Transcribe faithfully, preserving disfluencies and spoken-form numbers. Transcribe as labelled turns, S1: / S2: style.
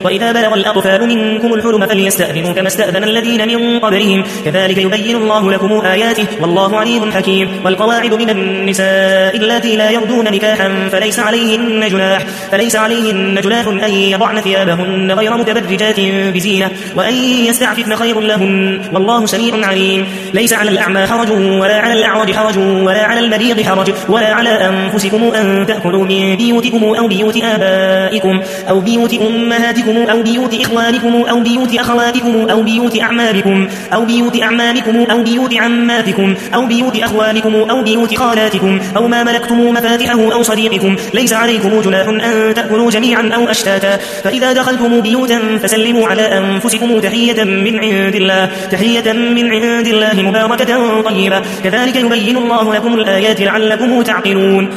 S1: وإذا بلغ الأطفال منكم الحلم فليستأذنوا كما استأذن الذين من قبلهم كذلك يبين الله لكم آياته والله عليم حكيم. والقواعد من النساء اللاتي لا يرجون نكاحا فليس عليهن جناح فليس عليهن جناح أن يضعن ثيابهن غير متبرجات بزينة وأن يستعففن خير لهن والله سميع عليم. ليس على الأعمى حرج ولا على الأعرج حرج ولا على المريض حرج ولا على أنفسكم أن تأكلوا من بيوتكم أو بيوت آبائكم أو بيوت أمهاتكم أو بيوت إخوانكم أو بيوت أخواتكم أو بيوت أعمامكم أو بيوت أعمامكم أو بيوت عماتكم أو بيوت أخوالكم أو بيوت خالاتكم أو ما ملكتم مفاتحه أو صديقكم. ليس عليكم جناح أن تأكلوا جميعا أو أشتاتا فإذا دخلتم بيوتا فسلموا على أنفسكم تحية من عند الله تحية من عند الله مباركة طيبة كذلك يبين الله لكم الآيات لعلكم تعقلون.